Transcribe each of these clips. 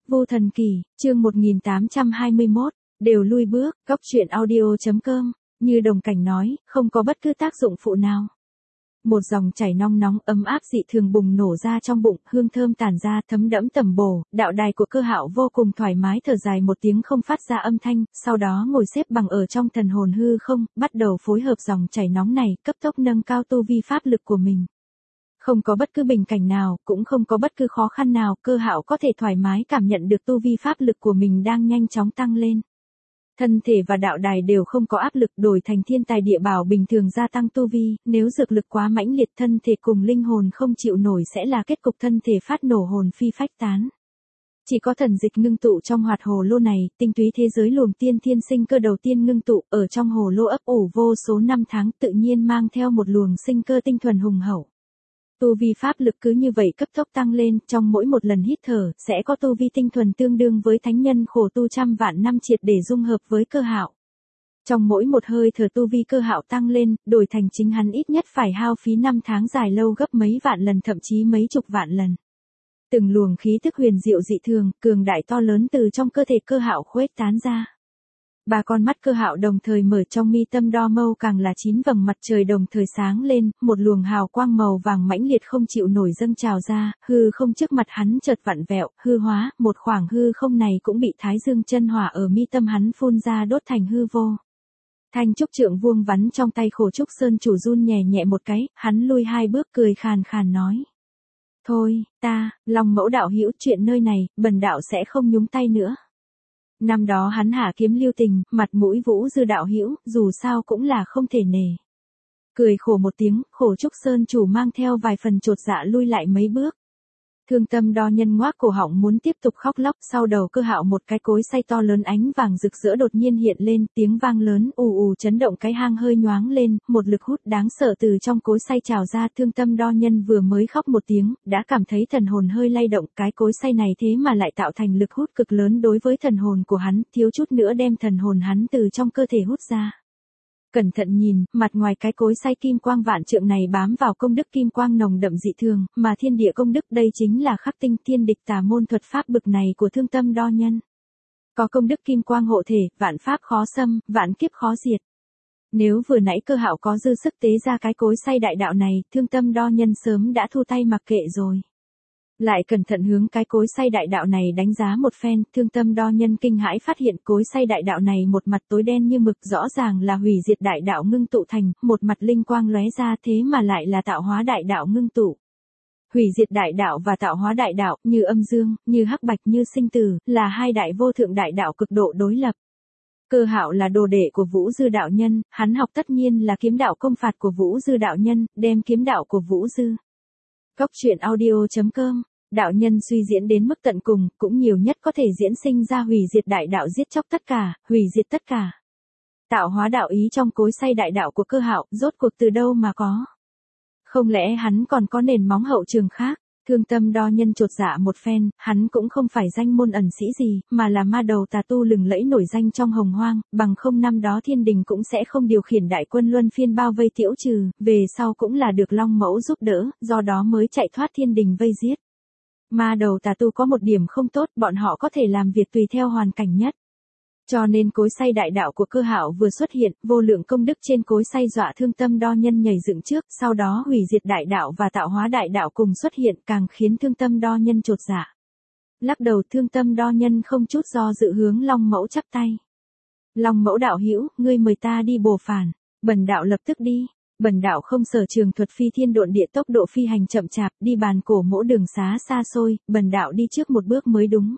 Vô Thần Kỳ, chương 1821, đều lui bước, góc truyện audio.com, như Đồng Cảnh nói, không có bất cứ tác dụng phụ nào. Một dòng chảy nong nóng ấm áp dị thường bùng nổ ra trong bụng, hương thơm tản ra thấm đẫm tầm bổ, đạo đài của Cơ Hạo vô cùng thoải mái thở dài một tiếng không phát ra âm thanh, sau đó ngồi xếp bằng ở trong thần hồn hư không, bắt đầu phối hợp dòng chảy nóng này, cấp tốc nâng cao tu vi pháp lực của mình. Không có bất cứ bình cảnh nào, cũng không có bất cứ khó khăn nào, Cơ Hạo có thể thoải mái cảm nhận được tu vi pháp lực của mình đang nhanh chóng tăng lên. Thân thể và đạo đài đều không có áp lực, đổi thành thiên tài địa bảo bình thường gia tăng tu vi, nếu dược lực quá mãnh liệt thân thể cùng linh hồn không chịu nổi sẽ là kết cục thân thể phát nổ hồn phi phách tán. Chỉ có thần dịch ngưng tụ trong hoạt hồ lô này, tinh túy thế giới luồng tiên thiên sinh cơ đầu tiên ngưng tụ, ở trong hồ lô ấp ủ vô số năm tháng tự nhiên mang theo một luồng sinh cơ tinh thuần hùng hậu. Tu vi pháp lực cứ như vậy cấp tốc tăng lên, trong mỗi một lần hít thở, sẽ có tu vi tinh thuần tương đương với thánh nhân khổ tu trăm vạn năm triệt để dung hợp với Cơ Hạo. Trong mỗi một hơi thở tu vi Cơ Hạo tăng lên, đổi thành chính hắn ít nhất phải hao phí năm tháng dài lâu gấp mấy vạn lần thậm chí mấy chục vạn lần. Từng luồng khí thức huyền diệu dị thường, cường đại to lớn từ trong cơ thể Cơ Hạo khuếch tán ra. Ba con mắt Cơ Hạo đồng thời mở, trong mi tâm đo mâu càng là 9 vầng mặt trời đồng thời sáng lên, một luồng hào quang màu vàng mãnh liệt không chịu nổi dâng trào ra, hư không trước mặt hắn chợt vặn vẹo, hư hóa, một khoảng hư không này cũng bị Thái Dương chân hỏa ở mi tâm hắn phun ra đốt thành hư vô. Thanh trúc trượng vuông vắn trong tay Khổ Trúc Sơn chủ run nhẹ nhẹ một cái, hắn lui 2 bước cười khàn khàn nói: "Thôi, Long Mẫu đạo hữu, chuyện nơi này, bần đạo sẽ không nhúng tay nữa." Năm đó hắn hạ kiếm lưu tình, mặt mũi Vũ Dư đạo hữu, dù sao cũng là không thể nề. Cười khổ một tiếng, Khổ Trúc Sơn chủ mang theo vài phần chột dạ lui lại mấy bước. Thương Tâm Đo Nhân ngoác cổ họng muốn tiếp tục khóc lóc, sau đầu Cơ Hạo một cái cối xay to lớn ánh vàng rực rỡ đột nhiên hiện lên, tiếng vang lớn ù ù chấn động cái hang hơi nhoáng lên, một lực hút đáng sợ từ trong cối xay trào ra. Thương Tâm Đo Nhân vừa mới khóc một tiếng, đã cảm thấy thần hồn hơi lay động, cái cối xay này thế mà lại tạo thành lực hút cực lớn đối với thần hồn của hắn, thiếu chút nữa đem thần hồn hắn từ trong cơ thể hút ra. Cẩn thận nhìn, mặt ngoài cái cối xay kim quang vạn trượng này bám vào công đức kim quang nồng đậm dị thường, mà thiên địa công đức đây chính là khắc tinh thiên địch tà môn thuật pháp bực này của Thương Tâm Đo Nhân. Có công đức kim quang hộ thể, vạn pháp khó xâm, vạn kiếp khó diệt. Nếu vừa nãy Cơ Hạo có dư sức tế ra cái cối xay đại đạo này, Thương Tâm Đo Nhân sớm đã thu tay mặc kệ rồi. Lại cẩn thận hướng cái cối xay đại đạo này đánh giá một phen, Thương Tâm Đo Nhân kinh hãi phát hiện cối xay đại đạo này một mặt tối đen như mực, rõ ràng là hủy diệt đại đạo ngưng tụ thành, một mặt linh quang lóe ra, thế mà lại là tạo hóa đại đạo ngưng tụ. Hủy diệt đại đạo và tạo hóa đại đạo, như âm dương, như hắc bạch, như sinh tử, là hai đại vô thượng đại đạo cực độ đối lập. Cơ Hạo là đồ đệ của Vũ Dư đạo nhân, hắn học tất nhiên là kiếm đạo công phạt của Vũ Dư đạo nhân, đem kiếm đạo của Vũ Dư. Góc truyện audio.com, đạo nhân suy diễn đến mức tận cùng, cũng nhiều nhất có thể diễn sinh ra hủy diệt đại đạo giết chóc tất cả, hủy diệt tất cả. Tạo hóa đạo ý trong cối xay đại đạo của Cơ Hạo, rốt cuộc từ đâu mà có? Không lẽ hắn còn có nền móng hậu trường khác? Thương Tâm Đo Nhân chột dạ một phen, hắn cũng không phải danh môn ẩn sĩ gì, mà là ma đầu tà tu lừng lẫy nổi danh trong hồng hoang, bằng không năm đó thiên đình cũng sẽ không điều khiển đại quân luân phiên bao vây tiễu trừ, về sau cũng là được Long Mẫu giúp đỡ, do đó mới chạy thoát thiên đình vây giết. Ma đầu tà tu có một điểm không tốt, bọn họ có thể làm việc tùy theo hoàn cảnh nhất. Cho nên cối xay đại đạo của Cơ Hạo vừa xuất hiện, vô lượng công đức trên cối xay dọa Thương Tâm Đo Nhân nhảy dựng trước, sau đó hủy diệt đại đạo và tạo hóa đại đạo cùng xuất hiện, càng khiến Thương Tâm Đo Nhân chột dạ. Lắc đầu, Thương Tâm Đo Nhân không chút do dự hướng Long Mẫu chắp tay. Long Mẫu đạo hữu, ngươi mời ta đi bồ phản, bần đạo lập tức đi. Bần đạo không sở trường thuật phi thiên độn địa, tốc độ phi hành chậm chạp, đi bàn cổ mỗ đường xá xa xôi, bần đạo đi trước một bước mới đúng.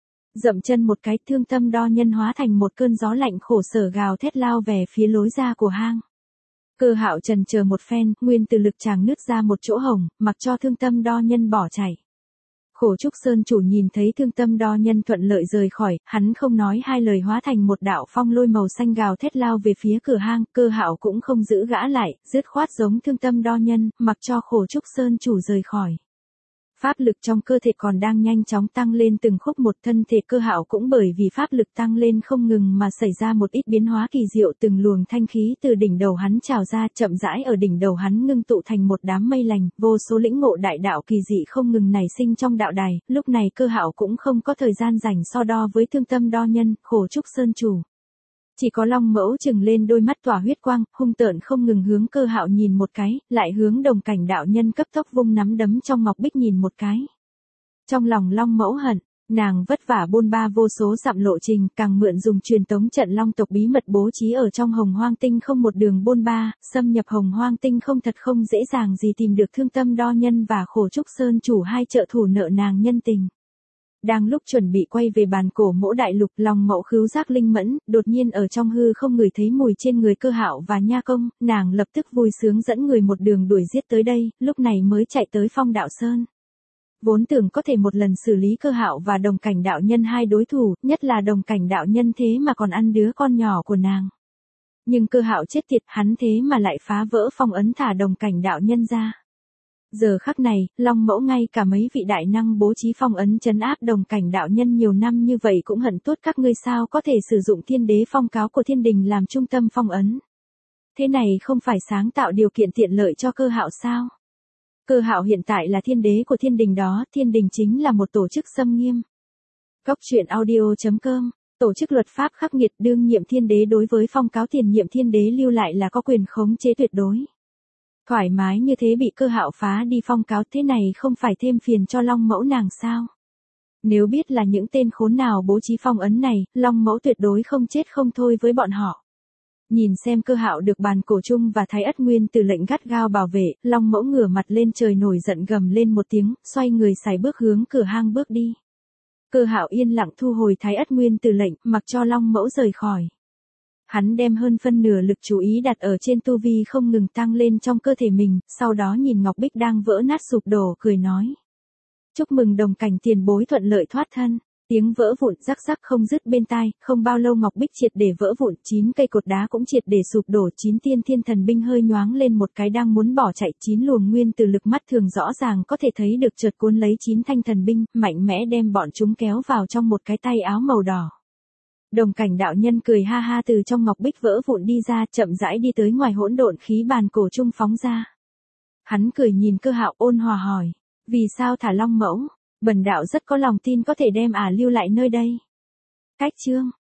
Dậm chân một cái, Thương Tâm Đo Nhân hóa thành một cơn gió lạnh khổ sở gào thét lao về phía lối ra của hang. Cơ Hạo trần chờ một phen, nguyên từ lực chàng nứt ra một chỗ hổng, mặc cho Thương Tâm Đo Nhân bỏ chạy. Khổ Trúc Sơn chủ nhìn thấy Thương Tâm Đo Nhân thuận lợi rời khỏi, hắn không nói hai lời hóa thành một đạo phong lôi màu xanh gào thét lao về phía cửa hang, Cơ Hạo cũng không giữ gã lại, dứt khoát giống Thương Tâm Đo Nhân, mặc cho Khổ Trúc Sơn chủ rời khỏi. Pháp lực trong cơ thể còn đang nhanh chóng tăng lên từng khúc một, thân thể Cơ Hạo cũng bởi vì pháp lực tăng lên không ngừng mà xảy ra một ít biến hóa kỳ diệu, từng luồng thanh khí từ đỉnh đầu hắn trào ra, chậm rãi ở đỉnh đầu hắn ngưng tụ thành một đám mây lành, vô số lĩnh ngộ đại đạo kỳ dị không ngừng nảy sinh trong đạo đài. Lúc này Cơ Hạo cũng không có thời gian rảnh so đo với Thương Tâm Đo Nhân, Khổ Trúc Sơn chủ. Chỉ có Long Mẫu trừng lên đôi mắt tỏa huyết quang, hung tợn không ngừng hướng Cơ Hạo nhìn một cái, lại hướng Đồng Cảnh đạo nhân cấp tốc vung nắm đấm trong ngọc bích nhìn một cái. Trong lòng Long Mẫu hận, nàng vất vả bôn ba vô số dặm lộ trình, càng mượn dùng truyền tống trận Long tộc bí mật bố trí ở trong Hồng Hoang Tinh không một đường bôn ba, xâm nhập Hồng Hoang Tinh không thật không dễ dàng gì tìm được Thương Tâm Đo Nhân và Khổ Trúc Sơn chủ hai trợ thủ nợ nàng nhân tình. Đang lúc chuẩn bị quay về bàn cổ Mỗ đại lục, Long Mẫu khứu giác linh mẫn, đột nhiên ở trong hư không ngửi thấy mùi trên người Cơ Hạo và Nha Công, nàng lập tức vui sướng dẫn người một đường đuổi giết tới đây, lúc này mới chạy tới Phong Đạo Sơn. Vốn tưởng có thể một lần xử lý Cơ Hạo và Đồng Cảnh đạo nhân hai đối thủ, nhất là Đồng Cảnh đạo nhân thế mà còn ăn đứa con nhỏ của nàng. Nhưng Cơ Hạo chết tiệt, hắn thế mà lại phá vỡ phong ấn thả Đồng Cảnh đạo nhân ra. Giờ khắc này, Long Mẫu ngay cả mấy vị đại năng bố trí phong ấn trấn áp Đồng Cảnh đạo nhân nhiều năm như vậy cũng hận tuốt các ngươi sao có thể sử dụng Thiên Đế phong cáo của thiên đình làm trung tâm phong ấn. Thế này không phải sáng tạo điều kiện tiện lợi cho Cơ Hạo sao? Cơ Hạo hiện tại là thiên đế của thiên đình đó, thiên đình chính là một tổ chức xâm nghiêm. Góc truyện audio.com, tổ chức luật pháp khắc nghiệt, đương nhiệm thiên đế đối với phong cáo tiền nhiệm thiên đế lưu lại là có quyền khống chế tuyệt đối. Thoải mái như thế bị Cơ Hạo phá đi phong cáo, thế này không phải thêm phiền cho Long Mẫu nàng sao? Nếu biết là những tên khốn nào bố trí phong ấn này, Long Mẫu tuyệt đối không chết không thôi với bọn họ. Nhìn xem Cơ Hạo được bàn cổ trung và Thái Ất Nguyên Tử lệnh gắt gao bảo vệ, Long Mẫu ngửa mặt lên trời nổi giận gầm lên một tiếng, xoay người sải bước hướng cửa hang bước đi. Cơ Hạo yên lặng thu hồi Thái Ất Nguyên Tử lệnh, mặc cho Long Mẫu rời khỏi. Hắn đem hơn phân nửa lực chú ý đặt ở trên tu vi không ngừng tăng lên trong cơ thể mình, sau đó nhìn ngọc bích đang vỡ nát sụp đổ, cười nói: "Chúc mừng Đồng Cảnh tiền bối thuận lợi thoát thân." Tiếng vỡ vụn rắc rắc không dứt bên tai, không bao lâu ngọc bích triệt để vỡ vụn, 9 cây cột đá cũng triệt để sụp đổ, 9 tiên thiên thần binh hơi nhoáng lên một cái đang muốn bỏ chạy, 9 luồng nguyên từ lực mắt thường rõ ràng có thể thấy được chợt cuốn lấy 9 thanh thần binh, mạnh mẽ đem bọn chúng kéo vào trong một cái tay áo màu đỏ. Đồng Cảnh đạo nhân cười ha ha từ trong ngọc bích vỡ vụn đi ra, chậm rãi đi tới ngoài hỗn độn khí bàn cổ trung phóng ra. Hắn cười nhìn Cơ Hạo ôn hòa hỏi: "Vì sao thả Long Mẫu? Bần đạo rất có lòng tin có thể đem lưu lại nơi đây." Cách chương